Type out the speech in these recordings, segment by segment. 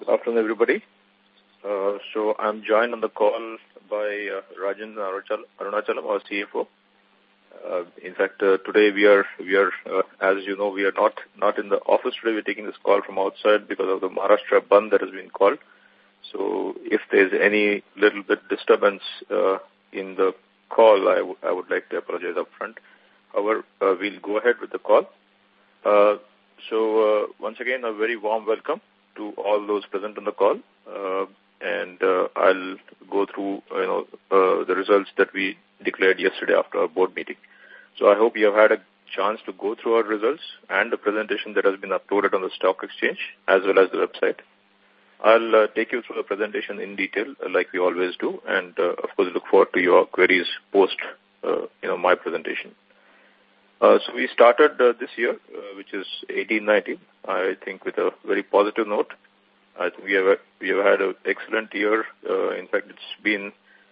Good afternoon, everybody. So I'm joined on the call by Rajan Arunachalam, our CFO. In fact, today we are as you know, we are not in the office today. We're taking this call from outside because of the Maharashtra Bandh that has been called. So if there's any little bit disturbance in the call, I would like to apologize up front. However, we'll go ahead with the call. So once again, a very warm welcome to all those present on the call. And I'll go through, the results that we declared yesterday after our board meeting. So I hope you have had a chance to go through our results and the presentation that has been uploaded on the stock exchange as well as the website. I'll take you through the presentation in detail like we always do, and of course look forward to your queries post, my presentation. So we started this year, which is 18-19, I think with a very positive note. I think we have had an excellent year. In fact, it's been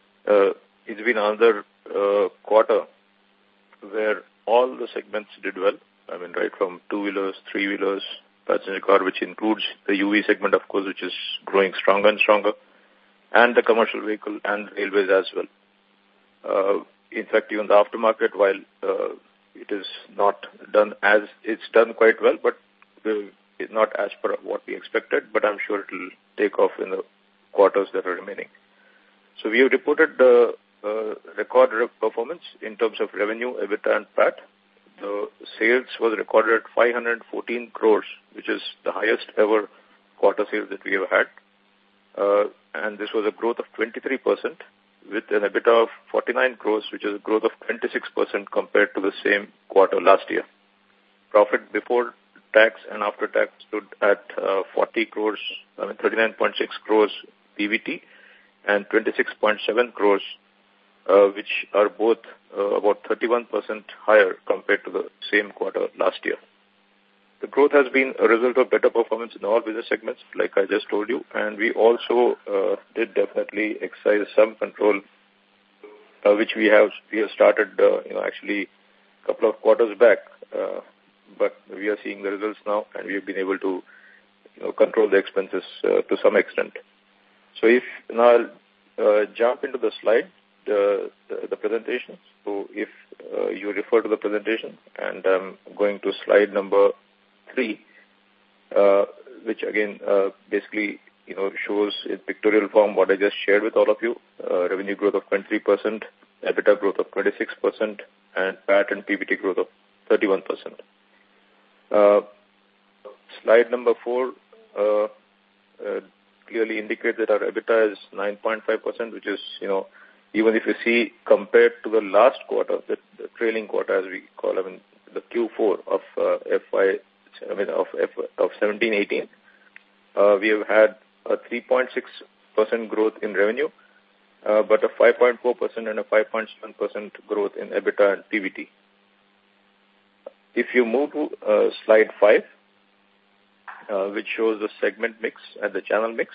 another quarter where all the segments did well. I mean, right from two-wheelers, three-wheelers, passenger car, which includes the UV segment, of course, which is growing stronger and stronger, and the commercial vehicle and railways as well. In fact, even the aftermarket, while it is not done as it's done quite well, but it's not as per what we expected, but I'm sure it will take off in the quarters that are remaining. So we have reported the record performance in terms of revenue, EBITDA and PAT. The sales was recorded at 514 crores, which is the highest ever quarter sales that we have had. And this was a growth of 23% with an EBITDA of 49 crores, which is a growth of 26% compared to the same quarter last year. Profit before tax and after tax stood at 40 crores, 39.6 crores PBT and 26.7 crores, which are both about 31% higher compared to the same quarter last year. The growth has been a result of better performance in all business segments, like I just told you, and we also did definitely exercise some control, which we have started, actually a couple of quarters back, but we are seeing the results now, and we have been able to, control the expenses to some extent. So if now I'll jump into the slide, the presentation. So if you refer to the presentation, and I'm going to slide number 3, which again basically shows in pictorial form what I just shared with all of you. Revenue growth of 23%, EBITDA growth of 26%, and PAT and PBT growth of 31%. Slide number 4 clearly indicates that our EBITDA is 9.5%, which is, even if you see compared to the last quarter, the trailing quarter as we call, the Q4 of of 17-18, we have had a 3.6% growth in revenue, but a 5.4% and a 5.7% growth in EBITDA and PBT. If you move to slide 5, which shows the segment mix and the channel mix,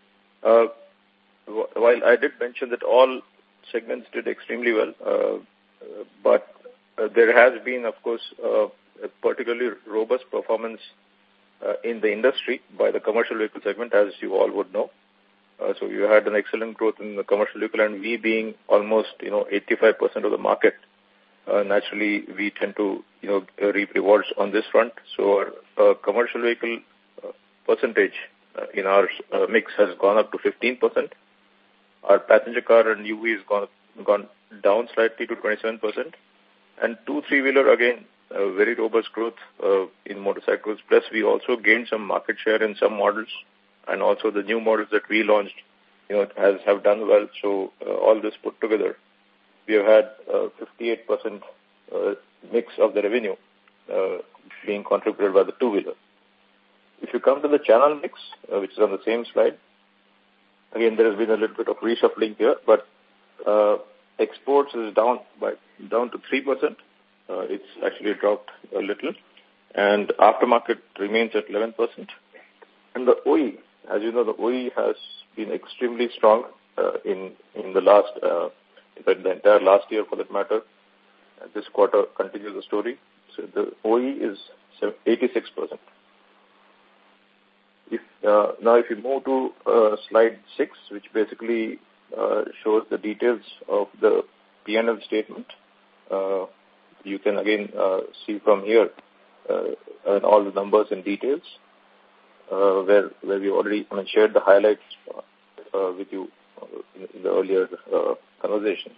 while I did mention that all segments did extremely well, but there has been, of course, a particularly robust performance in the industry by the commercial vehicle segment, as you all would know. So you had an excellent growth in the commercial vehicle, and we being almost 85% of the market, naturally we tend to reap rewards on this front. So our commercial vehicle percentage in our mix has gone up to 15%. Our passenger car and UV has gone down slightly to 27%, and 2-3-wheeler again very robust growth in motorcycles. Plus we also gained some market share in some models, and also the new models that we launched have done well. So all this put together, we have had 58% mix of the revenue being contributed by the two-wheeler. If you come to the channel mix, which is on the same slide, again there has been a little bit of reshuffling here, but exports is down to 3%. It's actually dropped a little, and aftermarket remains at 11%. And the OE, as you know, the OE has been extremely strong in the last, in fact, the entire last year for that matter. And this quarter continues the story. So the OE is 86%. Now if you move to slide 6, which basically shows the details of the P&L statement, you can again see from here all the numbers and details where we already shared the highlights with you in the earlier conversation.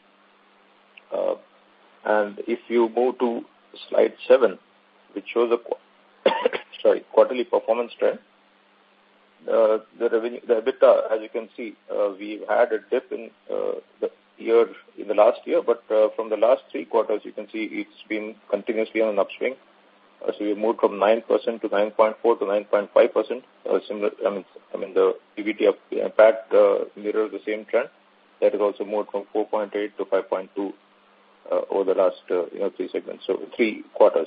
And if you move to slide 7, which shows the quarterly performance trend, the revenue, the EBITDA, as you can see, we've had a dip in the last year, but from the last 3 quarters, you can see it's been continuously on an upswing. So we moved from 9% to 9.4 to 9.5%. Similar, the PBT of impact mirrors the same trend. That has also moved from 4.8 to 5.2 over the last 3 segments, so 3 quarters.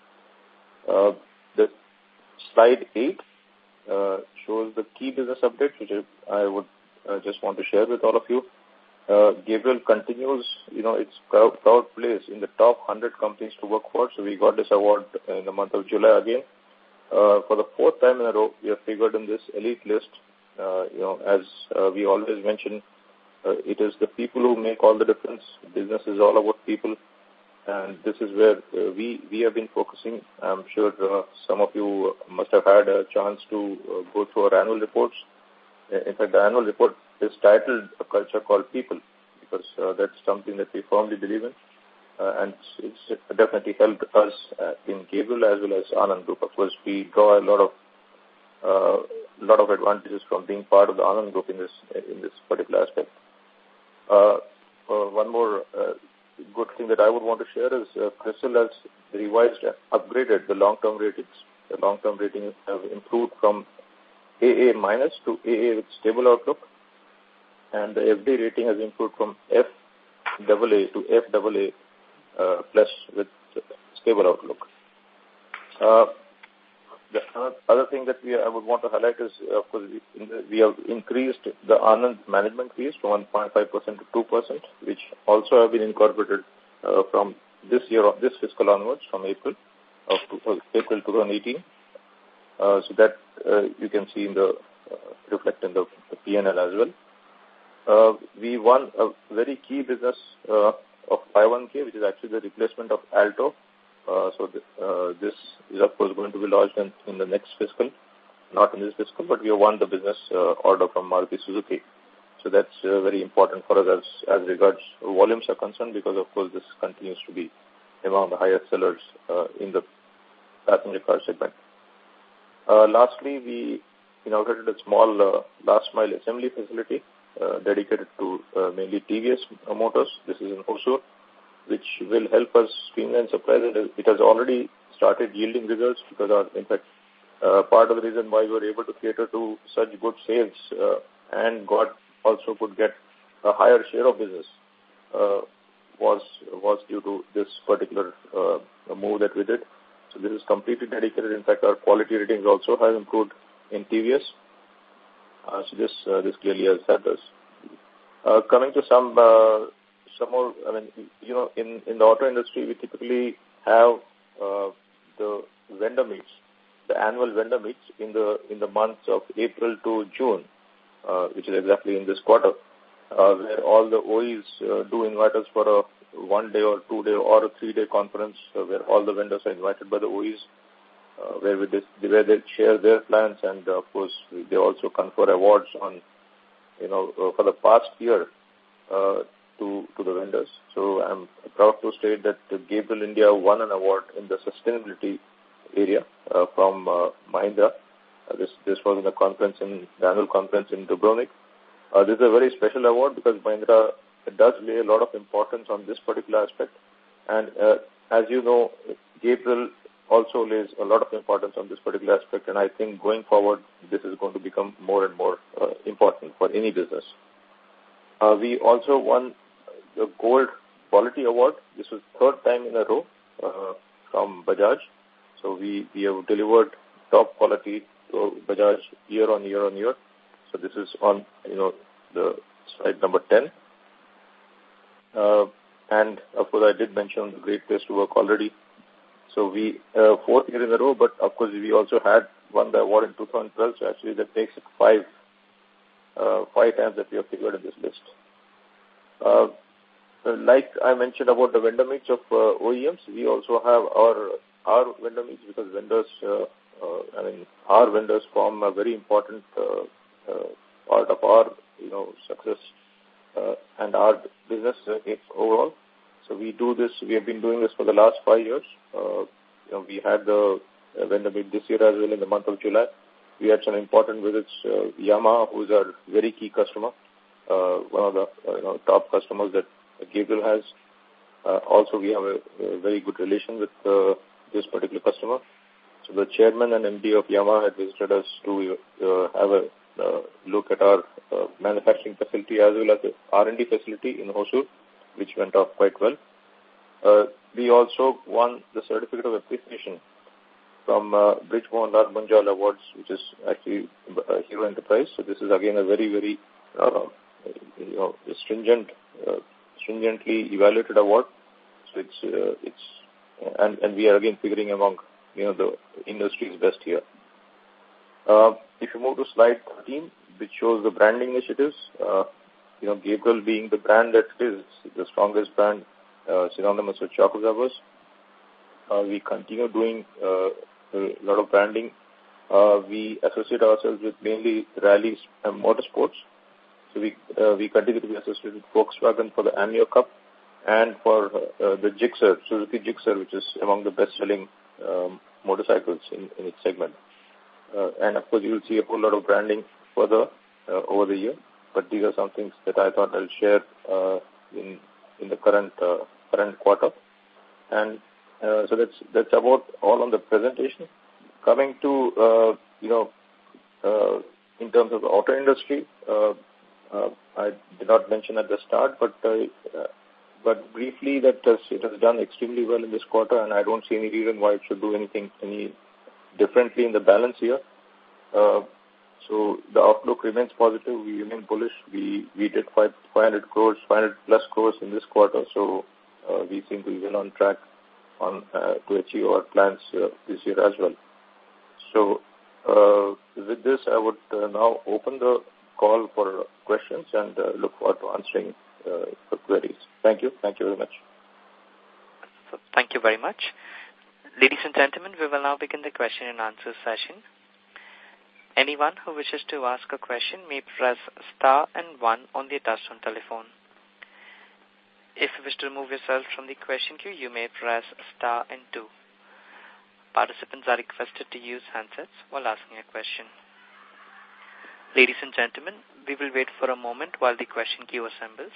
The slide 8 shows the key business updates, which I would just want to share with all of you. Gabriel continues, its proud place in the top 100 companies to work for. So we got this award in the month of July again. For the 4th time in a row, we are figured in this elite list. As we always mention, it is the people who make all the difference. Business is all about people. And this is where we have been focusing. I'm sure some of you must have had a chance to go through our annual reports. In fact, the annual report is titled A Culture Called People, because that's something that we firmly believe in. And it's definitely helped us in Gabriel as well as Anand Group. Of course, we draw a lot of advantages from being part of the Anand Group in this particular aspect. One more good thing that I would want to share is CRISIL has revised and upgraded the long-term ratings. The long-term ratings have improved from AA minus to AA with stable outlook, and the FD rating has improved from FAA to FAA plus with stable outlook. The other thing that I would want to highlight is, of course, we have increased the Anand management fees from 1.5% to 2%, which also have been incorporated from this fiscal onwards, from April 2018. So that you can see reflect in the P&L as well. We won a very key business of 5-1K, which is actually the replacement of Alto. This is, of course, going to be launched in the next fiscal, not in this fiscal, but we have won the business order from Maruti Suzuki. So that's very important for us as regards volumes are concerned, because, of course, this continues to be among the highest sellers in the passenger car segment. Lastly, we inaugurated a small last-mile assembly facility dedicated to mainly TVS Motors. This is in Hosur, which will help us streamline supplies. It has already started yielding results, because, in fact, part of the reason why we were able to cater to such good sales and also could get a higher share of business was due to this particular move that we did. So this is completely dedicated. In fact, our quality ratings also have improved in TVS. So this clearly has helped us. Coming to some more, in the auto industry, we typically have the vendor meets, the annual vendor meets in the months of April to June, which is exactly in this quarter, where all the OEs do invite us for a 1-day or 2-day or a 3-day conference, where all the vendors are invited by the OEs, where they share their plans, and of course they also confer awards on, for the past year to the vendors. So I'm proud to state that Gabriel India won an award in the sustainability area from Mahindra. This was in the annual conference in Dubrovnik. This is a very special award because Mahindra does lay a lot of importance on this particular aspect. And as you know, Gabriel also lays a lot of importance on this particular aspect. And I think going forward, this is going to become more and more important for any business. We also won the Gold Quality Award. This was 3rd time in a row from Bajaj. So we have delivered top quality to Bajaj year on year on year. So this is on the slide number 10. And of course, I did mention the Great Place to Work already. So we 4th year in a row, but of course we also had won the award in 2012, so actually that makes it five times that we have figured in this list. Like I mentioned about the vendor mix of OEMs, we also have our vendor mix, because vendors, our vendors form a very important part of our success and our business overall. So we do this. We have been doing this for the last 5 years. We had the vendor meet this year as well in the month of July. We had some important visits. Yamaha, who is our very key customer, one of the top customers that Gabriel has. Also, we have a very good relation with this particular customer. So the chairman and MD of Yamaha had visited us to have a look at our manufacturing facility as well as the R&D facility in Hosur, which went off quite well. We also won the certificate of appreciation from Brij Mohan Lal Munjal Awards, which is actually Hero Enterprise. So this is again a very, very stringently evaluated award. So and we are again figuring among the industry's best here. If you move to slide 13, which shows the branding initiatives, Gabriel being the brand that is the strongest brand synonymous with shock absorbers. We continue doing a lot of branding. We associate ourselves with mainly rallies and motorsports. So we continue to be associated with Volkswagen for the Amio Cup and for the Gixxer, Suzuki Gixxer, which is among the best-selling motorcycles in its segment. And of course, you will see a whole lot of branding further over the year. But these are some things that I thought I'll share in the current quarter. And so that's about all on the presentation. Coming to in terms of the auto industry, I did not mention at the start, but briefly that it has done extremely well in this quarter, and I don't see any reason why it should do any differently in the balance here. So the outlook remains positive. We remain bullish. We did 500 plus crores in this quarter, so we seem to be well on track to achieve our plans this year as well. So with this, I would now open the call for questions and look forward to answering the queries. Thank you. Thank you very much. Thank you very much. Ladies and gentlemen, we will now begin the question and answer session. Anyone who wishes to ask a question may press star and 1 on the touchtone telephone. If you wish to remove yourself from the question queue, you may press star and 2. Participants are requested to use handsets while asking a question. Ladies and gentlemen, we will wait for a moment while the question queue assembles.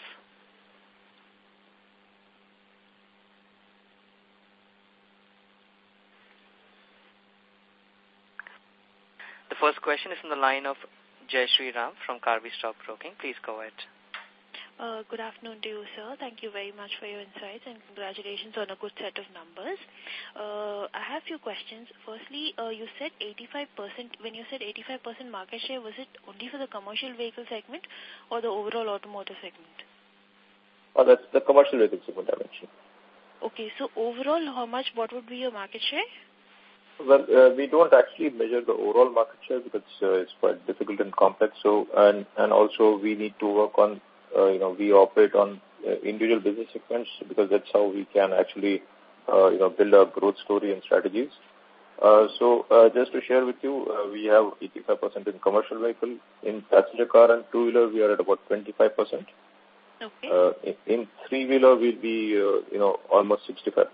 The first question is from the line of Jai Shri Ram from Karvi Stock Broking. Please go ahead. Good afternoon to you, sir. Thank you very much for your insights and congratulations on a good set of numbers. I have a few questions. Firstly, you said 85%. When you said 85% market share, was it only for the commercial vehicle segment or the overall automotive segment? Oh, that's the commercial vehicle segment I mentioned. Okay, so overall, what would be your market share? Well, we don't actually measure the overall market share because it's quite difficult and complex. So, and also we need to work on, we operate on individual business segments because that's how we can actually, build a growth story and strategies. So, just to share with you, we have 85% in commercial vehicle. In passenger car and two-wheeler, we are at about 25%. Okay. In three-wheeler, we'll be, almost 65%.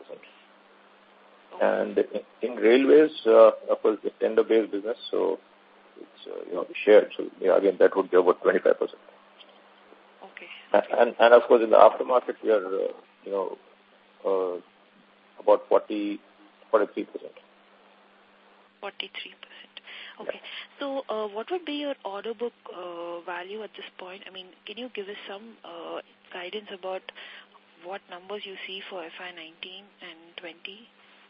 And in railways, of course, it's tender-based business, so it's, shared. So, again, that would be about 25%. Okay. And of course, in the aftermarket, we are, about 43%. 43%. Okay. Yeah. So, what would be your order book value at this point? I mean, can you give us some guidance about what numbers you see for FY19 and 20?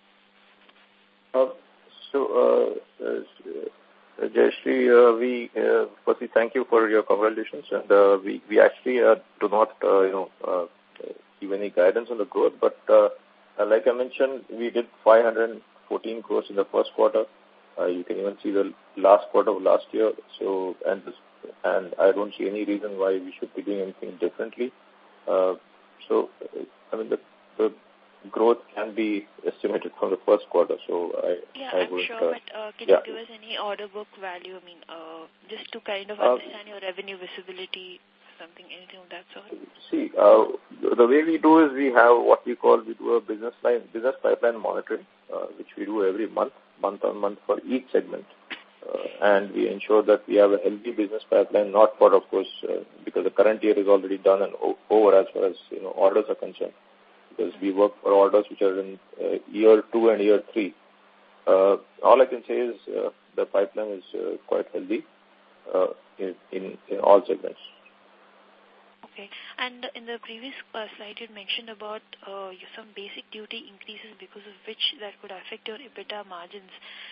Jayashree, firstly, thank you for your congratulations. And we actually do not, give any guidance on the growth. But like I mentioned, we did 514 crores in the first quarter. You can even see the last quarter of last year. So, and I don't see any reason why we should be doing anything differently. So, I mean, the growth can be estimated from the first quarter. So, I'm sure, but can you give us any order book value? I mean, just to kind of understand your revenue visibility, anything of that sort. See, the way we do is we have what we do a business pipeline monitoring, which we do every month on month for each segment. And we ensure that we have a healthy business pipeline, not for, of course, because the current year is already done and over as far as, orders are concerned. Because we work for orders which are in year 2 and year 3. All I can say is the pipeline is quite healthy in all segments. Okay. And in the previous slide, you mentioned about some basic duty increases because of which that could affect your EBITDA margins.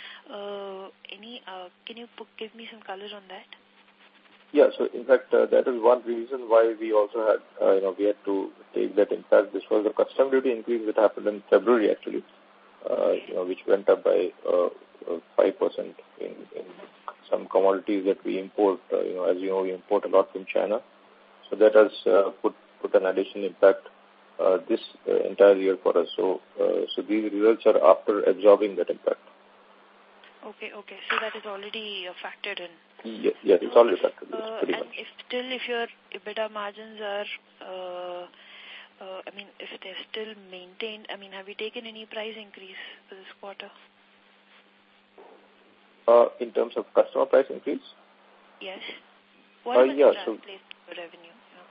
Can you give me some color on that? Yeah, so in fact, that is one reason why we also had, we had to take that. In fact, this was a custom duty increase that happened in February, actually, which went up by 5% in some commodities that we import. As you know, we import a lot from China. So that has put an additional impact this entire year for us. So these results are after absorbing that impact. Okay. So that is already factored in. Yes, it's already factored in. And if your EBITDA margins are, if they're still maintained, have you taken any price increase for this quarter? In terms of customer price increase? Yes. What yeah, translate to revenue?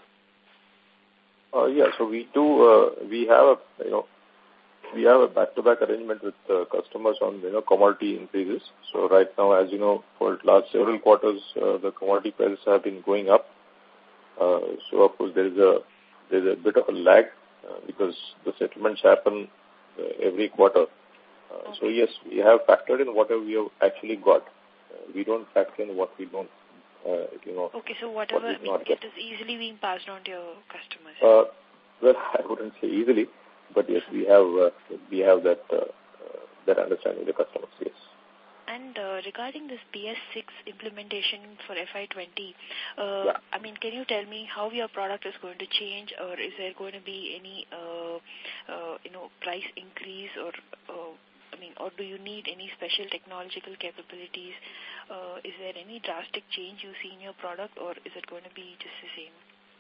So we do. We have a back-to-back arrangement with customers on commodity increases. So right now, as you know, for the last several quarters, the commodity prices have been going up. So of course there's a bit of a lag because the settlements happen every quarter. So yes, we have factored in whatever we have actually got. We don't factor in what we don't. Okay, so whatever it is easily being passed on to your customers. Well, I wouldn't say easily, but yes, we have that understanding with the customers. Yes. And regarding this BS6 implementation for FY20, can you tell me how your product is going to change, or is there going to be any price increase, or do you need any special technological capabilities? Is there any drastic change you see in your product, or is it going to be just the same?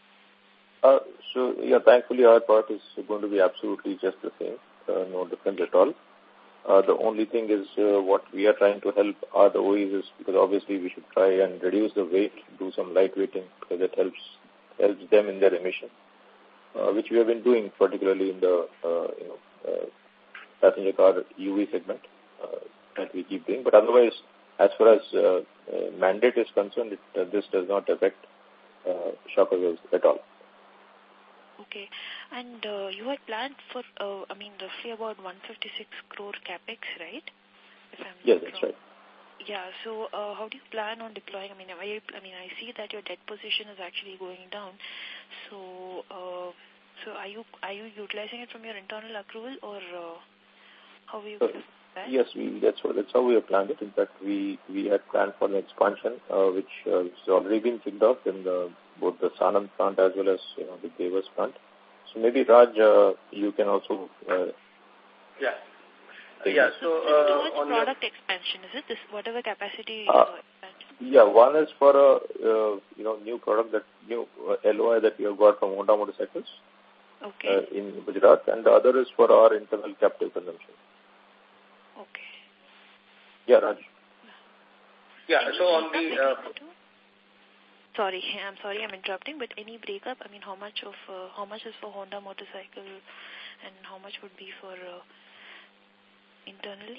Thankfully our product is going to be absolutely just the same, no difference at all. The only thing is what we are trying to help the OEs is, because obviously we should try and reduce the weight, do some lightweighting, because it helps them in their emission, which we have been doing particularly in the passenger car UV segment that we keep doing. But otherwise, as far as mandate is concerned, this does not affect shock absorbers at all. Okay. And you had planned for, roughly about 156 crore capex, right? Yes, that's right. Yeah, so how do you plan on deploying? I see that your debt position is actually going down. So are you utilizing it from your internal accrual, or how are you going to do that? Yes, that's how we have planned it. In fact, we had planned for an expansion, which has already been kicked off in both the Sanand plant as well as the Devas plant. So maybe Raj, you can also. So on product expansion, is it this whatever capacity? One is for a new product, new LOI that we have got from Honda Motorcycles. Okay. In Gujarat, and the other is for our internal captive consumption. Okay. Yeah, Raj. So on the. Sorry, I'm interrupting, but any breakup? How much is for Honda Motorcycle, and how much would be for internally?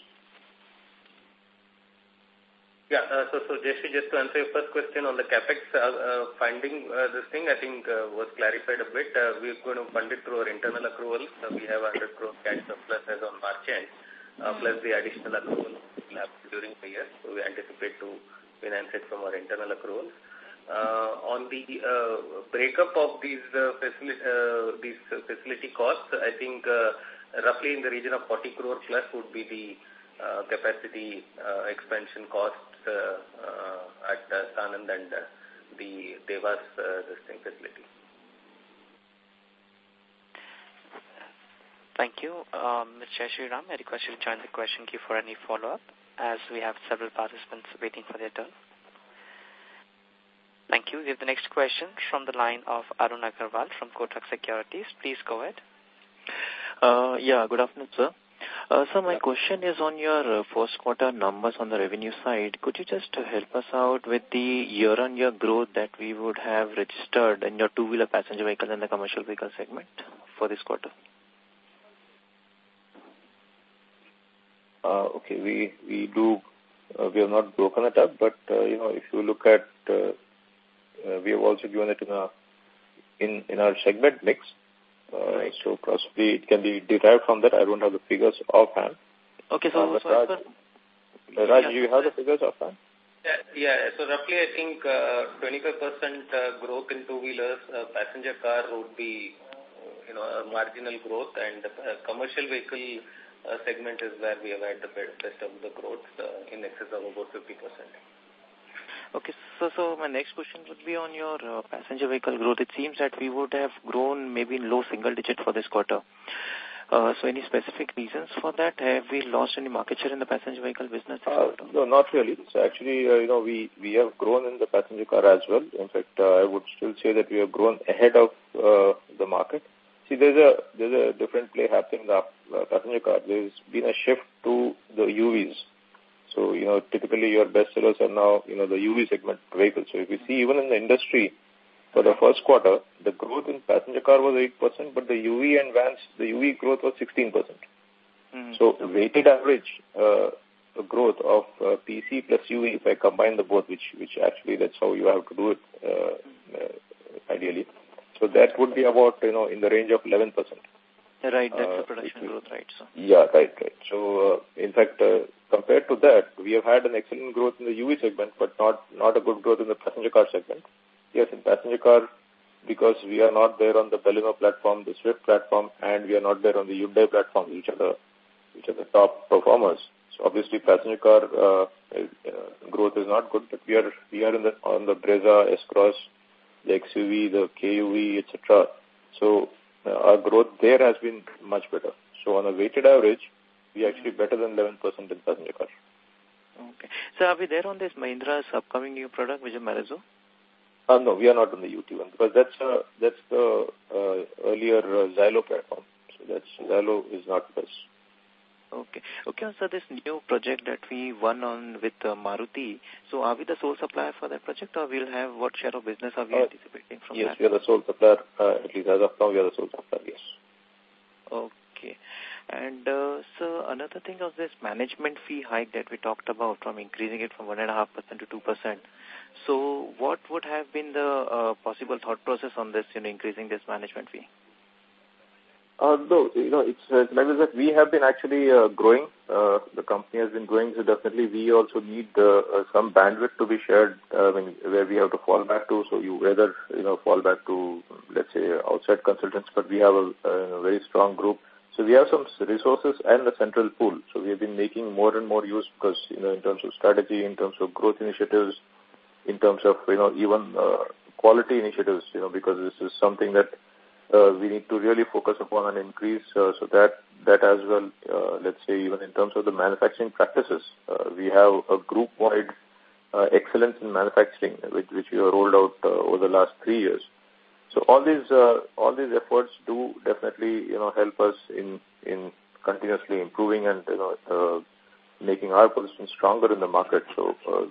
So just to answer your first question on the capex funding, this thing I think was clarified a bit. We're going to fund it through our internal accruals. We have 100 crore cash surplus as on March end, plus the additional accrual we'll have during the year. So we anticipate to finance it from our internal accruals. On the breakup of these facility costs, I think roughly in the region of 40 crore plus would be the capacity expansion costs at Sanand and the Devas facility. Thank you. Mr. Shriram, I request you to join the question queue for any follow-up, as we have several participants waiting for their turn. Thank you. We have the next question from the line of Arun Agarwal from Kotak Securities. Please go ahead. Yeah, good afternoon, sir. So my question is on your first quarter numbers on the revenue side. Could you just help us out with the year-on-year growth that we would have registered in your two-wheeler passenger vehicle and the commercial vehicle segment for this quarter? Okay, we have not broken it up, but if you look at, we have also given it in our segment mix. Right. So possibly it can be derived from that. I don't have the figures offhand. Okay, so Raj, do you have the figures offhand? Yeah. So roughly, I think 25% growth in two-wheelers, passenger car would be, a marginal growth, and commercial vehicle segment is where we have had the best of the growth in excess of about 50%. Okay, so my next question would be on your passenger vehicle growth. It seems that we would have grown maybe in low single digit for this quarter. So any specific reasons for that? Have we lost any market share in the passenger vehicle business this quarter? No, not really. So actually, we have grown in the passenger car as well. In fact, I would still say that we have grown ahead of the market. See, there's a different play happening in the passenger car. There's been a shift to the UVs. So, typically your best sellers are now, the UV segment vehicles. So if you see, even in the industry, for the first quarter, the growth in passenger car was 8%, but the UV and vans, the UV growth was 16%. So weighted average growth of PC plus UV, if I combine the both, which actually that's how you have to do it ideally. So that would be about, in the range of 11%. Right, that's the production growth, right? So. Yeah, right. So, in fact, compared to that, we have had an excellent growth in the UV segment, but not a good growth in the passenger car segment. Yes, in passenger car, because we are not there on the Baleno platform, the Swift platform, and we are not there on the Hyundai platform, which are the top performers. So obviously, passenger car growth is not good, but we are on the Brezza, S-Cross, the XUV, the KUV, etc. So our growth there has been much better. So on a weighted average, we are actually better than 11% in passenger car. Okay. So are we there on this Mahindra's upcoming new product, which is Malizo? No, we are not on the UT one, because that's the earlier Xylo platform. So Xylo is not this. Okay. Okay, so this new project that we won on with Maruti, so are we the sole supplier for that project, or we'll have what share of business are we anticipating from that? Yes, we are the sole supplier, at least as of now we are the sole supplier, yes. Okay. And so another thing of this management fee hike that we talked about, from increasing it from 1.5% to 2%. So what would have been the possible thought process on this, increasing this management fee? No, it's like that we have been actually growing. The company has been growing, so definitely we also need some bandwidth to be shared where we have to fall back to. So you either, fall back to, let's say, outside consultants, but we have a very strong group. So we have some resources and the central pool. So we have been making more and more use because, in terms of strategy, in terms of growth initiatives, in terms of, even quality initiatives, because this is something that we need to really focus upon and increase. So that as well, let's say, even in terms of the manufacturing practices, we have a group-wide excellence in manufacturing, which we have rolled out over the last 3 years. So all these efforts do definitely, help us in continuously improving and, making our position stronger in the market. So,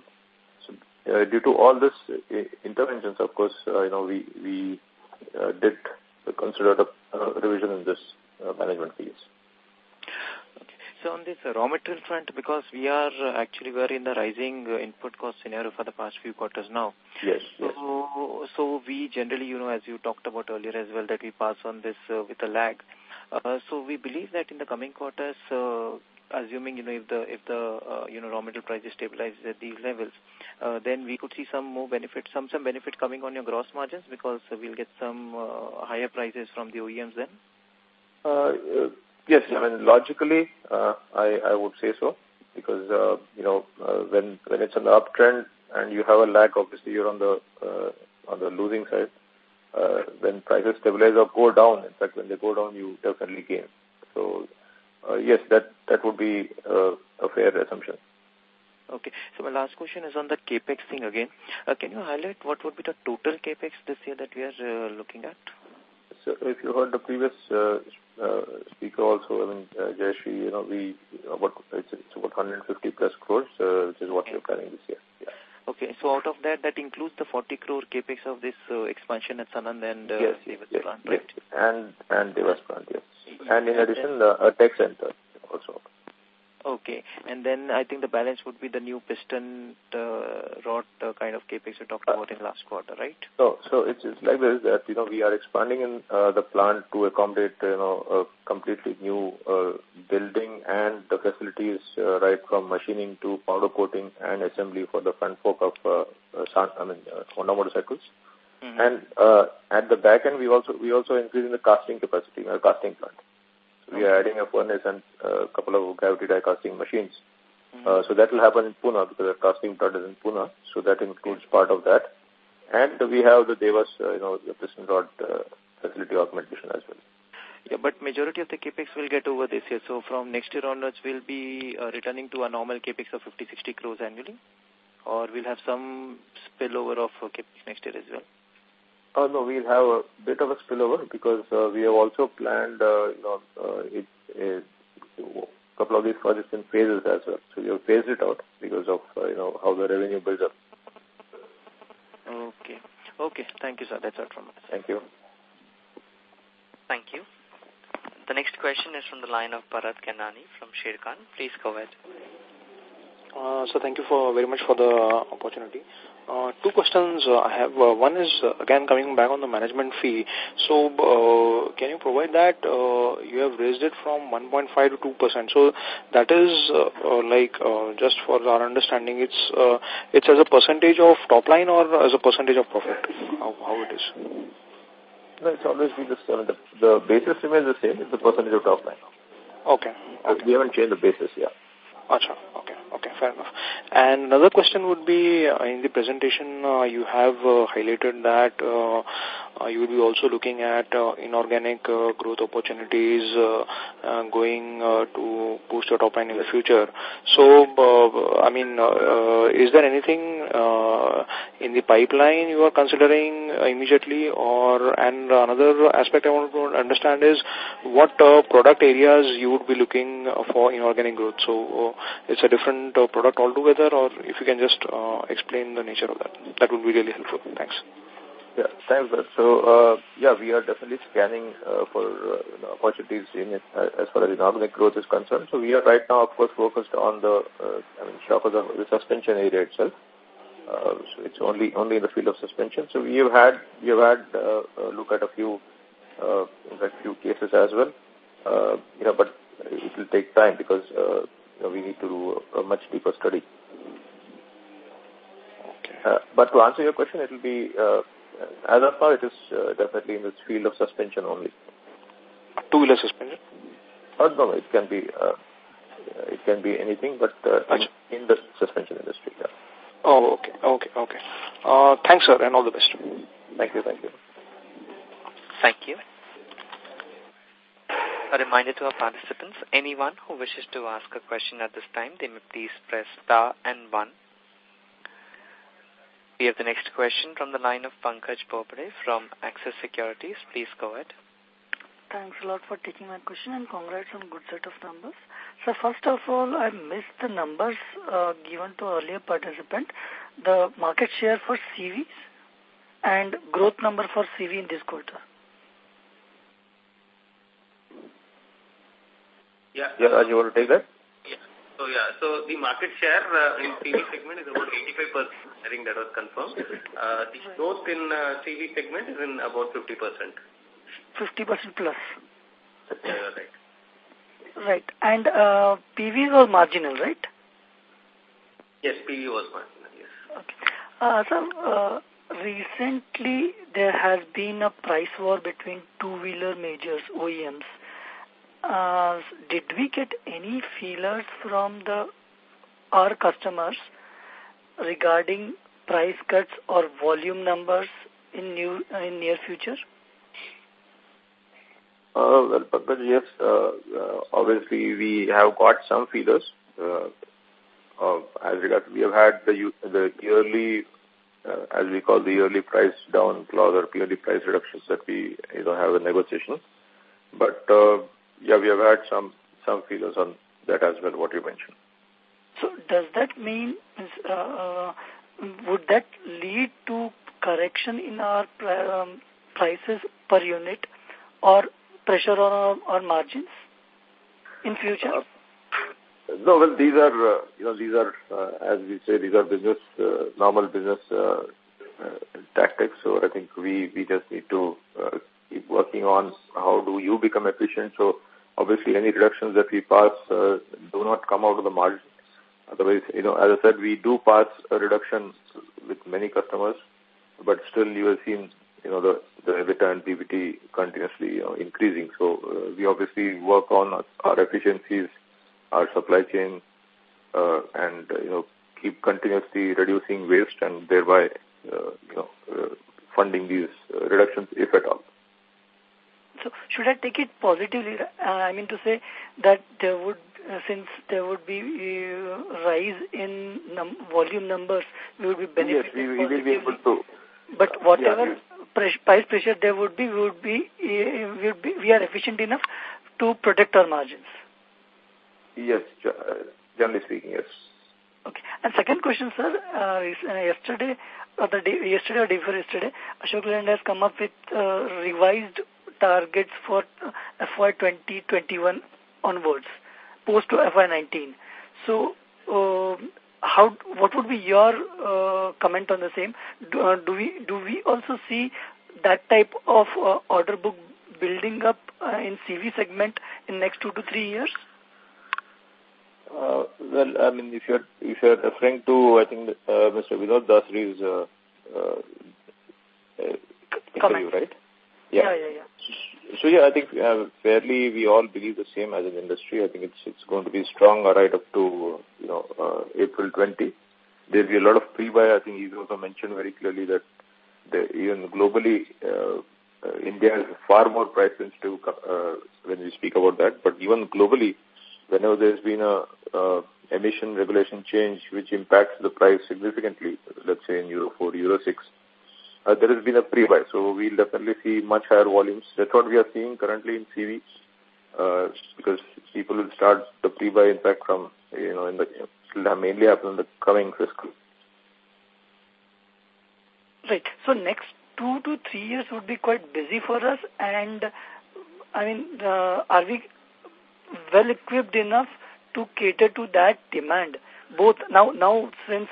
due to all this interventions, of course, we did consider the revision in this management fees. Okay. So on this raw material front, because we are in the rising input cost scenario for the past few quarters now. Yes. So we generally, as you talked about earlier as well, that we pass on this with a lag. So we believe that in the coming quarters, assuming if the raw material prices stabilize at these levels, then we could see some more benefit, some benefit coming on your gross margins, because we'll get some higher prices from the OEMs then. Yes, logically, I would say so. because, when it's an uptrend and you have a lag, obviously you're on the losing side. When prices stabilize or go down, in fact, when they go down, you definitely gain. So, yes, that would be a fair assumption. Okay. So my last question is on the capex thing again. Can you highlight what would be the total capex this year that we are looking at? So if you heard the previous speaker also, Jayashree, it's about 150 plus crores, which is what we're planning this year. Yeah. Okay, so out of that includes the 40 crore capex of this expansion at Sanand and Devas plant, right? Yes. And Devas plant, yes. And in addition, a tech center also. Okay, and then I think the balance would be the new piston rod kind of capex we talked about in last quarter, right? So it's like this, that, we are expanding in the plant to accommodate, a completely new building and the facilities right from machining to powder coating and assembly for the front fork of Honda motorcycles. Mm-hmm. And at the back end, we also increasing the casting capacity in our casting plant. So we are adding a furnace and a couple of gravity die casting machines. Mm-hmm. So that will happen in Pune because the casting plant is in Pune. So that includes part of that. And we have the Devas, the piston rod facility augmentation as well. Yeah, but majority of the capex will get over this year. So from next year onwards, we'll be returning to a normal capex of 50-60 crores annually? Or we'll have some spillover of capex next year as well? No, we'll have a bit of a spillover because we have also planned a couple of these projects in phases as well. So we have phased it out because of how the revenue builds up. Okay. Thank you, sir. That's all from us. Thank you. Thank you. The next question is from the line of Bharat Kenani from Sharekhan. Please go ahead. So thank you very much for the opportunity. Two questions I have. One is, again, coming back on the management fee. So can you provide that you have raised it from 1.5 to 2%. So that is just for our understanding, it's as a percentage of top line or as a percentage of profit? How it is? No, it's always been the same. The basis remains the same. It's the percentage of top line. Okay. We haven't changed the basis, yeah. Achha. Okay, fair enough. And another question would be, in the presentation, you have highlighted that you will be also looking at inorganic growth opportunities going to boost your top line in the future. So, is there anything in the pipeline you are considering immediately? And another aspect I want to understand is what product areas you would be looking for inorganic growth. So, it's a different product altogether, or if you can just explain the nature of that. That would be really helpful. Thanks. Yeah, thanks. So, we are definitely scanning for opportunities in it, as far as inorganic growth is concerned. So we are right now, of course, focused on the suspension area itself. So it's only in the field of suspension. So we have had a look at a few cases as well. But it will take time because we need to do a much deeper study. Okay. But to answer your question, it will be, as of now, it is definitely in the field of suspension only. Two-wheeler suspension? No, it can be anything, but in the suspension industry. Yeah. Oh, okay. Thanks, sir, and all the best. Thank you. Thank you. A reminder to our participants, anyone who wishes to ask a question at this time, they may please press star and 1. We have the next question from the line of Pankaj Bobade from Axis Securities. Please go ahead. Thanks a lot for taking my question and congrats on good set of numbers. So first of all, I missed the numbers given to earlier participant, the market share for CVs and growth number for CV in this quarter. Yeah, Raj, you want to take that? Yeah. So the market share in CV segment is about 85%. I think that was confirmed. The growth in CV segment is in about 50%. 50% plus. Yeah, right. Right. And PV was marginal, right? Yes, PV was marginal, yes. Okay. So recently there has been a price war between two-wheeler majors, OEMs. Did we get any feelers from the our customers regarding price cuts or volume numbers in near future? Well, Pankaj, yes, obviously we have got some feelers. As regards, we have had the yearly, as we call the yearly price down clause or yearly price reductions that we have a negotiation. But yeah, we have had some feelers on that as well, what you mentioned. So does that mean, would that lead to correction in our prices per unit or pressure on our margins in future? No, well, these are, as we say, these are business, normal business tactics. So I think we just need to keep working on how do you become efficient. So obviously any reductions that we pass do not come out of the margin. Otherwise, as I said, we do pass a reduction with many customers, but still you have seen, the EBITDA and PBT continuously increasing. So we obviously work on our efficiencies, our supply chain, and, keep continuously reducing waste and thereby, funding these reductions, if at all. So should I take it positively? I mean to say that there would, since there would be rise in volume numbers, we would be benefiting. Yes, we will be able to. But whatever price pressure there would be, we are efficient enough to protect our margins. Yes, generally speaking, yes. Okay. And second question, sir, yesterday or day before yesterday, Ashok Leyland has come up with revised targets for FY 2021 onwards, post to FY 19. So, what would be your comment on the same? Do we also see that type of order book building up in CV segment in next 2 to 3 years? Well, I mean, if you're referring to, I think Mr. Vinod Dasari's interview, right? Yeah. So yeah, I think fairly we all believe the same as an industry. I think it's going to be strong right up to April 20. There'll be a lot of pre-buy. I think he's also mentioned very clearly that even globally, India is far more price sensitive when we speak about that. But even globally, whenever there's been a emission regulation change which impacts the price significantly, let's say in Euro 4, Euro 6, there has been a pre-buy. So we'll definitely see much higher volumes. That's what we are seeing currently in CV, because people will start the pre-buy, in fact, from, it'll mainly happen in the coming fiscal. Right. So next 2 to 3 years would be quite busy for us. And, I mean, are we well equipped enough to cater to that demand? Both now since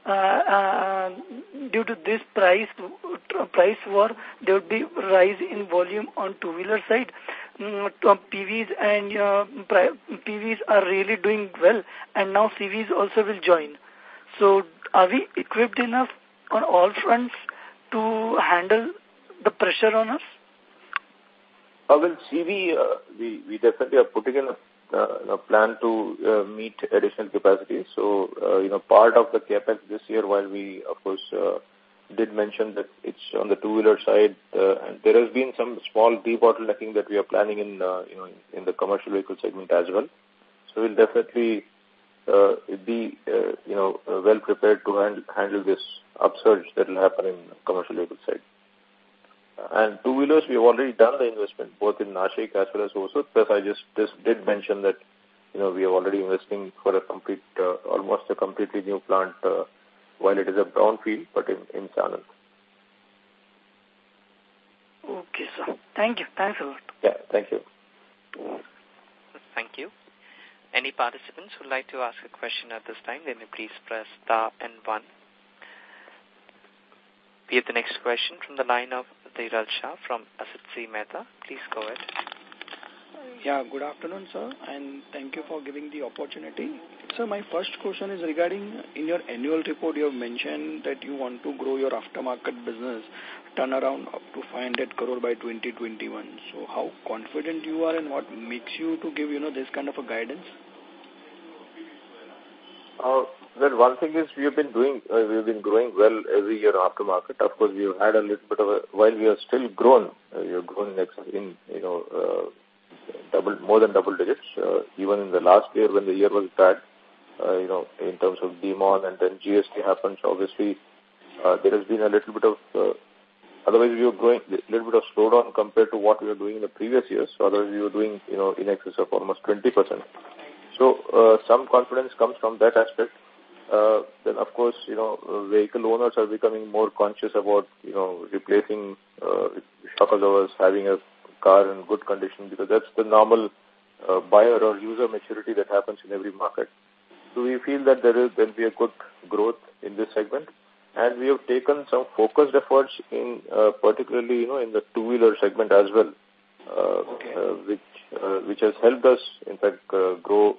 due to this price war, there would be rise in volume on two-wheeler side. PVs and PVs are really doing well, and now CVs also will join. So are we equipped enough on all fronts to handle the pressure on us? Well, CV, we definitely are putting in a plan to meet additional capacity. So, part of the capex this year, while we, of course, did mention that it's on the two-wheeler side, and there has been some small debottlenecking that we are planning in the commercial vehicle segment as well. So we'll definitely be, well prepared to handle this upsurge that will happen in commercial vehicle side. And two-wheelers, we have already done the investment, both in Nashik as well as Hosur. Plus, I just did mention that, we are already investing for a complete, almost a completely new plant, while it is a brownfield, but in Sanand. Okay, sir. Thank you. Thanks a lot. Yeah, thank you. Thank you. Any participants who would like to ask a question at this time, then please press star and 1. We have the next question from the line of Dhiral Shah from Asit C. Mehta. Please go ahead. Yeah, good afternoon, sir, and thank you for giving the opportunity. So my first question is regarding, in your annual report, you have mentioned that you want to grow your aftermarket business, turn around up to 500 crore by 2021. So how confident you are and what makes you to give, this kind of a guidance? Well, one thing is we've been growing well every year aftermarket. Of course, we've had a little bit of while we are still grown, we have grown more than double digits. Even in the last year when the year was bad, in terms of demon and then GST happened, so obviously there has been a little bit of, otherwise we were growing a little bit of slowdown compared to what we were doing in the previous years. So otherwise we were doing, in excess of almost 20%. So some confidence comes from that aspect. Then of course, vehicle owners are becoming more conscious about, replacing shock absorbers, having a car in good condition, because that's the normal buyer or user maturity that happens in every market. So we feel that there'll be a good growth in this segment, and we have taken some focused efforts in particularly in the two-wheeler segment as well, which has helped us in fact grow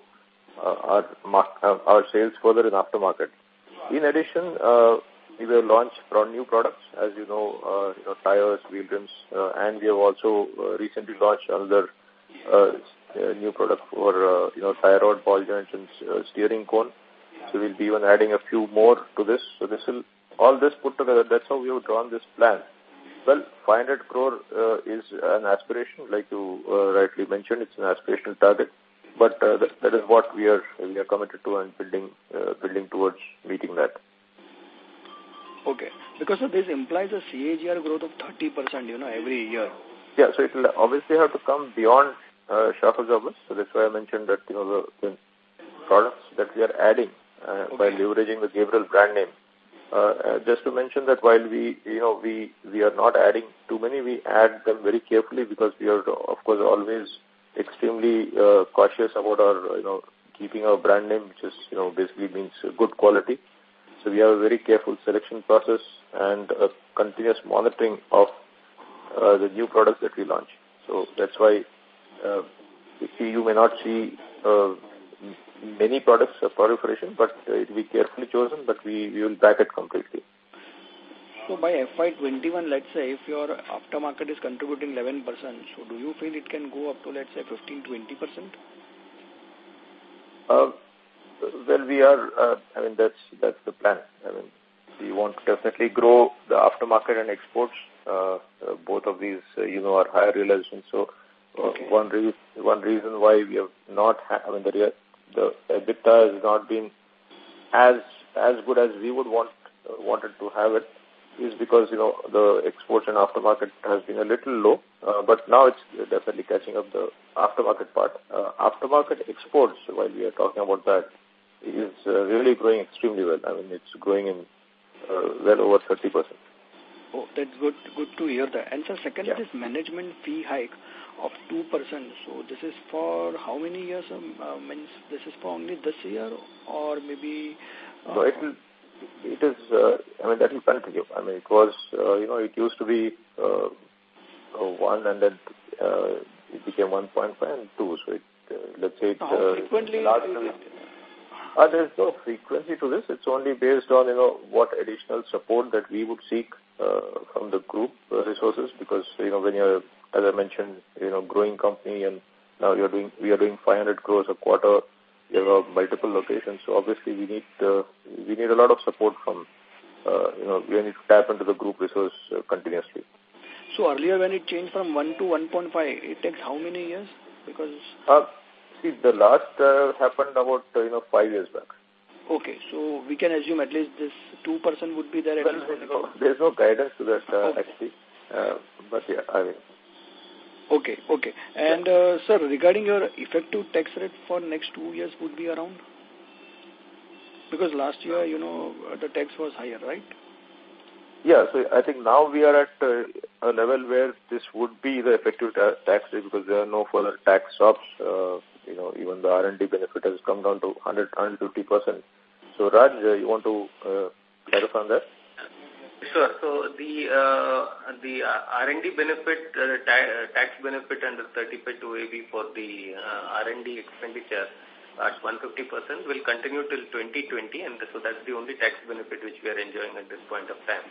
our sales further in aftermarket. In addition, we will launch new products, as you know, tires, wheel rims, and we have also recently launched another new product for tie rod, ball joints, and steering cone. So we'll be even adding a few more to this. So all this put together, that's how we have drawn this plan. Well, 500 crore is an aspiration, like you rightly mentioned. It's an aspirational target, but that is what we are committed to and building towards meeting that. Okay, because this implies a CAGR growth of 30%, every year. Yeah, so it will obviously have to come beyond shock absorbers. So that's why I mentioned that the products that we are adding by leveraging the Gabriel brand name. Just to mention that while we are not adding too many, we add them very carefully because we are of course always extremely cautious about our keeping our brand name, which is basically means good quality. So we have a very careful selection process and a continuous monitoring of the new products that we launch. So that's why you may not see many products of proliferation, but it will be carefully chosen, but we will back it completely. So by FY21, let's say, if your aftermarket is contributing 11%, so do you feel it can go up to, let's say, 15-20%? Well, we are, that's the plan. We want to definitely grow the aftermarket and exports. Both of these, are higher realization. So one reason why we have not, the EBITDA has not been as good as we would wanted to have it, is because, the exports and aftermarket has been a little low, but now it's definitely catching up the aftermarket part. Aftermarket exports, while we are talking about that, is really growing extremely well. It's growing in well over 30%. Oh, that's good to hear that. And so second, this management fee hike of 2%. So this is for how many years? Means this is for only this year, or maybe? No, it is. That will continue. It was. It used to be 1, and then it became 1.5 and 2. So let's say how frequently? There's no frequency to this. It's only based on what additional support that we would seek from the group resources, because when you're, as I mentioned, growing company, and now we are doing 500 crores a quarter. We have multiple locations, so obviously we need a lot of support from we need to tap into the group resource continuously. So earlier when it changed from 1 to 1.5, it takes how many years? Because the last happened about 5 years back. Okay, so we can assume at least this 2% would be there. There's no guidance to that actually, but yeah, Okay. And sir, regarding your effective tax rate for next 2 years would be around? Because last year, the tax was higher, right? Yeah, so I think now we are at a level where this would be the effective tax rate, because there are no further tax stops. Even the R&D benefit has come down to 150%. So Raj, you want to clarify on that? Sure. So the R&D benefit, tax benefit under 35(2)(ab) for the R&D expenditure at 150% will continue till 2020, and so that's the only tax benefit which we are enjoying at this point of time.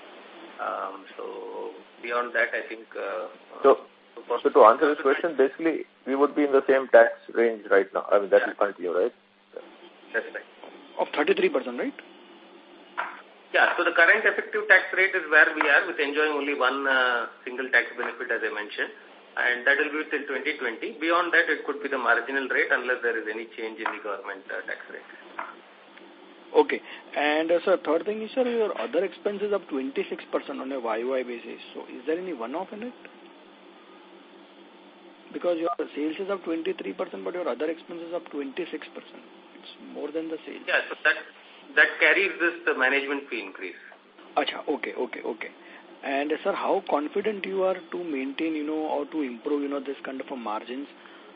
So beyond that, I think. So to answer this question, basically we would be in the same tax range right now. That will continue, right? That's right. Of 33%, right? Yeah, so the current effective tax rate is where we are, with enjoying only one single tax benefit, as I mentioned, and that will be till 2020. Beyond that, it could be the marginal rate unless there is any change in the government tax rate. Okay. And, sir, third thing is, sir, your other expenses up 26% on a YOY basis. So, is there any one-off in it? Because your sales is up 23%, but your other expenses up 26%. It's more than the sales. Yeah, so that carries the management fee increase. Acha, okay. And, sir, how confident you are to maintain, or to improve, this kind of a margins?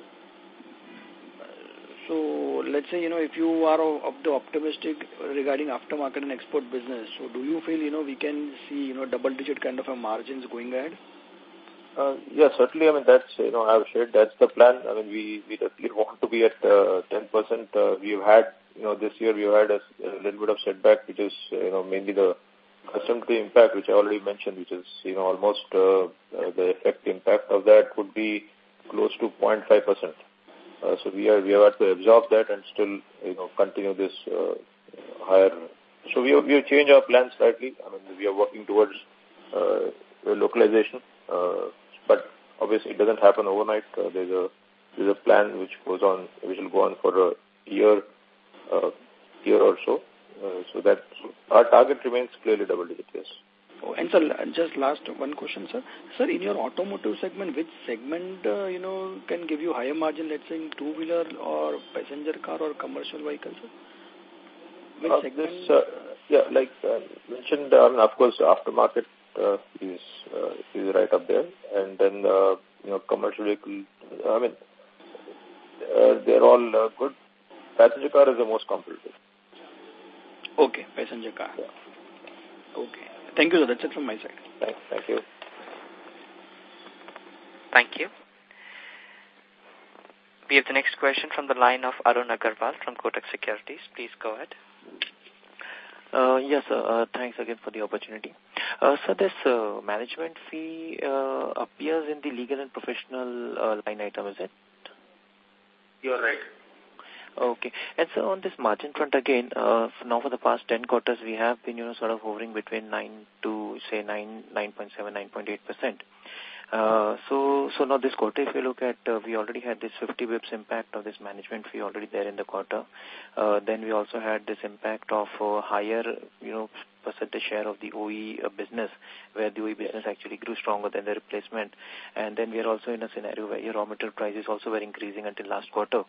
So, let's say, if you are of the optimistic regarding aftermarket and export business, so do you feel, we can see, double-digit kind of a margins going ahead? Yeah, certainly. I mean, that's, I've shared that's the plan. I mean, we definitely want to be at 10%. We've had, this year we've had a little bit of setback, which is, mainly the custom duty impact, which I already mentioned, which is, almost the effect impact of that would be close to 0.5%. So we have had to absorb that and still, continue this higher. So we have changed our plan slightly. I mean, we are working towards localization, but obviously it doesn't happen overnight. There's a plan which will go on for a year or so. So that our target remains clearly double-digit, yes. Oh, and sir, just last one question, sir. Sir, in your automotive segment, which segment, can give you higher margin, let's say in two-wheeler or passenger car or commercial vehicle, sir? Which segment? Like mentioned, of course, aftermarket is right up there. And then, commercial vehicle, I mean, they're all good. Passenger car is the most competitive. Okay, passenger car. Yeah. Okay. Thank you, sir. That's it from my side. Thank you. Thank you. We have the next question from the line of Arun Agarwal from Kotak Securities. Please go ahead. Yes, sir. Thanks again for the opportunity. So this management fee appears in the legal and professional line item, is it? You're right. Okay. And so on this margin front again, now for the past 10 quarters, we have been, sort of hovering between 9.7, 9.8%. So now this quarter, if you look at, we already had this 50 bips impact of this management fee already there in the quarter. Then we also had this impact of higher, percentage share of the OE business, where the OE business actually grew stronger than the replacement. And then we are also in a scenario where your raw material prices also were increasing until last quarter.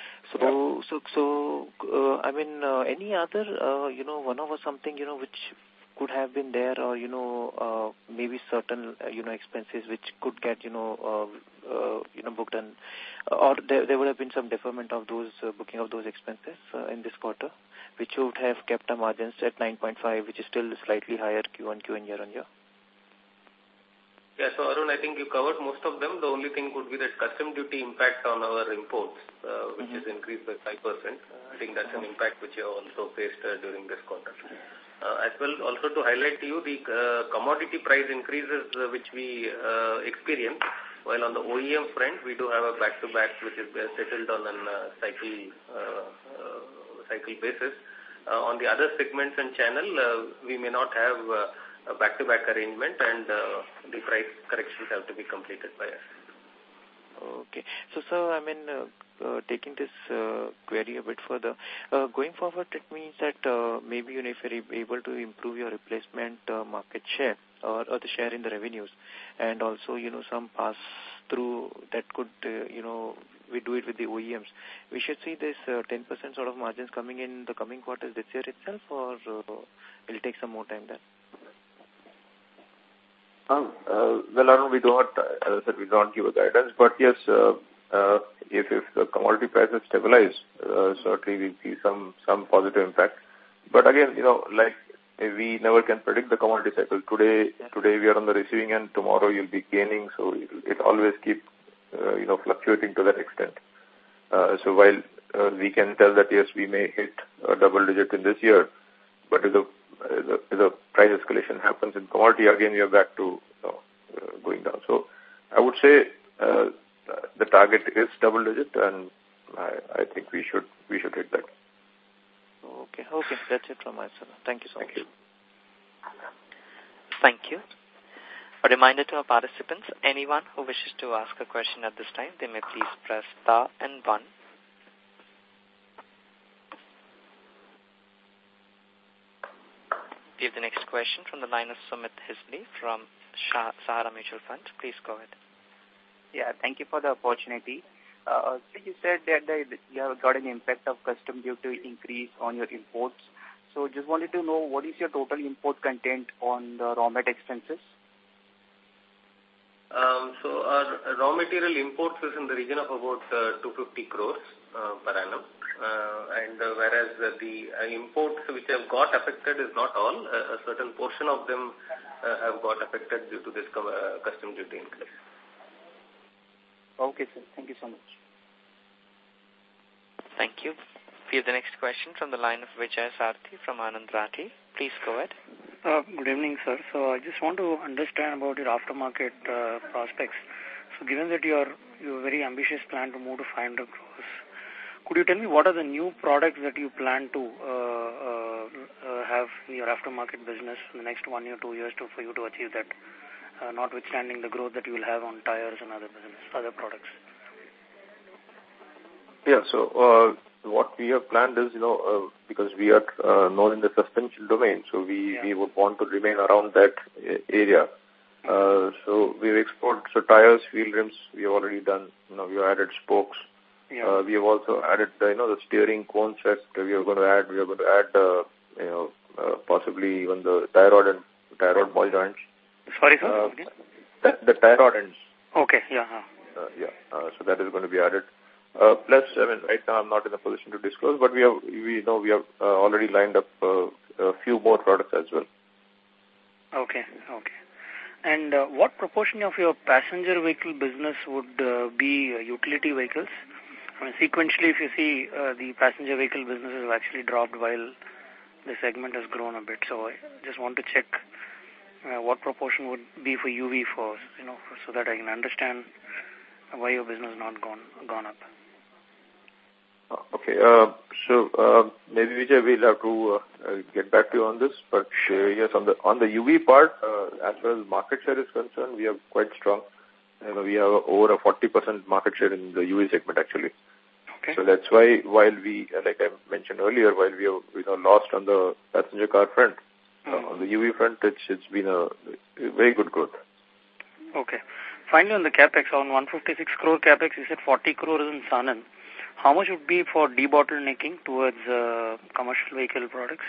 So, I mean, any other, one-off or something, which could have been there, or, maybe certain, expenses which could get, booked, and, or there would have been some deferment of those, booking of those expenses in this quarter, which would have kept our margins at 9.5, which is still slightly higher Q1, and year-on-year. Yeah, so Arun, I think you covered most of them. The only thing could be that custom duty impact on our imports, which is increased by 5%. I think that's an impact which you have also faced during this quarter. As well, also to highlight to you, the commodity price increases which we experience, while on the OEM front, we do have a back-to-back which is settled on a cycle basis. On the other segments and channel, we may not have a back-to-back arrangement, and the price corrections have to be completed by us. Okay. So, sir, I mean, taking this query a bit further, going forward, it means that maybe if you're able to improve your replacement market share or the share in the revenues, and also, some pass-through that could, we do it with the OEMs, we should see this 10% sort of margins coming in the coming quarters this year itself, or it'll take some more time then? Well, Arun, we do not, as I said, we don't give a guidance, but yes, if the commodity prices stabilize, certainly we see some positive impact. But again, like we never can predict the commodity cycle. Today we are on the receiving end, tomorrow you'll be gaining, so it always keep, fluctuating to that extent. So while we can tell that yes, we may hit a double digit in this year, but if the price escalation happens in commodity, again we are back to going down. So I would say the target is double digit, and I think we should hit that. Okay, that's it from my side. Thank you so much. Thank you. A reminder to our participants, anyone who wishes to ask a question at this time, they may please press star and 1. We have the next question from the line of Sumit Hisli from Sahara Mutual Fund. Please go ahead. Yeah, thank you for the opportunity. So you said that you have got an impact of custom duty increase on your imports. So just wanted to know what is your total import content on the raw material expenses? So our raw material imports is in the region of about 250 crores per annum. And whereas the imports which have got affected is not all, a certain portion of them have got affected due to this custom duty increase. Okay, sir. Thank you so much. Thank you. We have the next question from the line of Vijay Sarthi from Anand Rathi. Please go ahead. Good evening, sir. So I just want to understand about your aftermarket prospects. So given that you have a very ambitious plan to move to 500 crores, could you tell me what are the new products that you plan to have in your aftermarket business in the next 1 year, 2 years for you to achieve that, notwithstanding the growth that you will have on tires and other products? Yeah, so what we have planned is, because we are known in the suspension domain, so we would want to remain around that area. So we've explored, so tires, wheel rims, we have already done, we have added spokes. Yeah. We have also added, the steering cone set. We are going to add, possibly even the tie rod ball joints. Sorry, sir? The tie rod ends. Okay, yeah. So that is going to be added. Plus, right now I'm not in a position to disclose, but we have already lined up a few more products as well. Okay. And what proportion of your passenger vehicle business would be utility vehicles? I mean, sequentially, if you see, the passenger vehicle business has actually dropped while the segment has grown a bit. So I just want to check what proportion would be for UV so that I can understand why your business has not gone up. Okay, so maybe Vijay, we'll have to get back to you on this, but yes, on the UV part, as far as market share is concerned, we are quite strong. We have over a 40% market share in the UV segment actually. Okay. So that's why, while we, like I mentioned earlier, while we have lost on the passenger car front, on the UV front, it's been a very good growth. Okay. Finally, on the capex, on 156 crore capex, you said 40 crores in Sanand. How much would be for debottlenecking towards commercial vehicle products?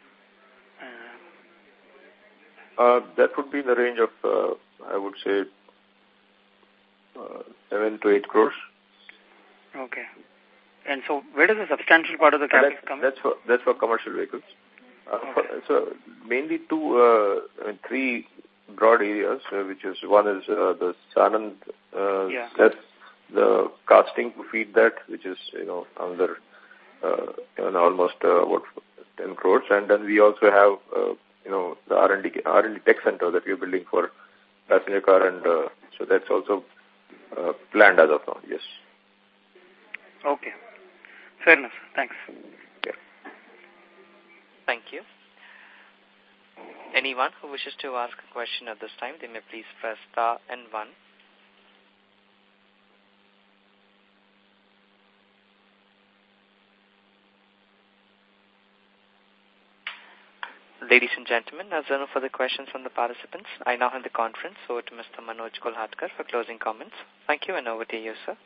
That would be in the range of, I would say, 7 to 8 crores. Okay. And so, where does a substantial part of the capex come in? That's for commercial vehicles. Okay. So, mainly three broad areas, which is one is the Sanand sets, the casting to feed that, which is another almost 10 crores, and then we also have the R&D tech center that we are building for passenger car, and so that's also planned as of now. Yes. Okay. Fair enough. Thanks. Yeah. Thank you. Anyone who wishes to ask a question at this time, they may please press star and 1. Ladies and gentlemen, as there are no further questions from the participants, I now hand the conference over to Mr. Manoj Kolhatkar for closing comments. Thank you, and over to you, sir.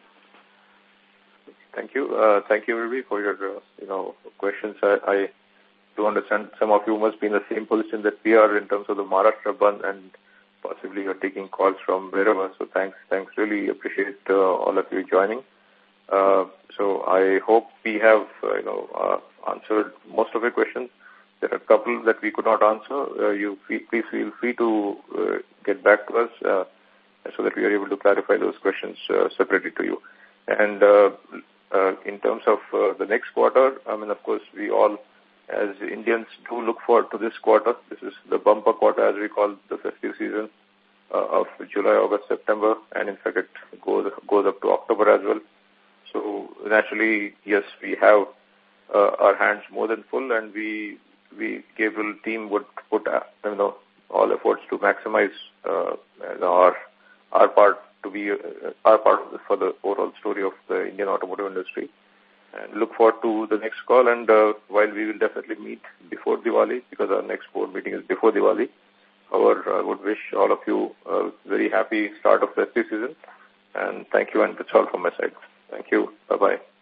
Thank you. Thank you, everybody, for your questions. I do understand some of you must be in the same position that we are in terms of the Maharashtra Bandh, and possibly you're taking calls from wherever. So thanks. Really appreciate all of you joining. So I hope we have answered most of your questions. There are a couple that we could not answer. Please feel free to get back to us so that we are able to clarify those questions separately to you. And in terms of the next quarter, of course, we all, as Indians, do look forward to this quarter. This is the bumper quarter, as we call the festive season of July, August, September, and in fact, it goes up to October as well. So naturally, yes, we have our hands more than full, and we Gabriel team would put all efforts to maximize our part to be our part for the overall story of the Indian automotive industry. And look forward to the next call. And while we will definitely meet before Diwali, because our next board meeting is before Diwali, I would wish all of you a very happy start of festive season. And thank you, and that's all from my side. Thank you. Bye-bye.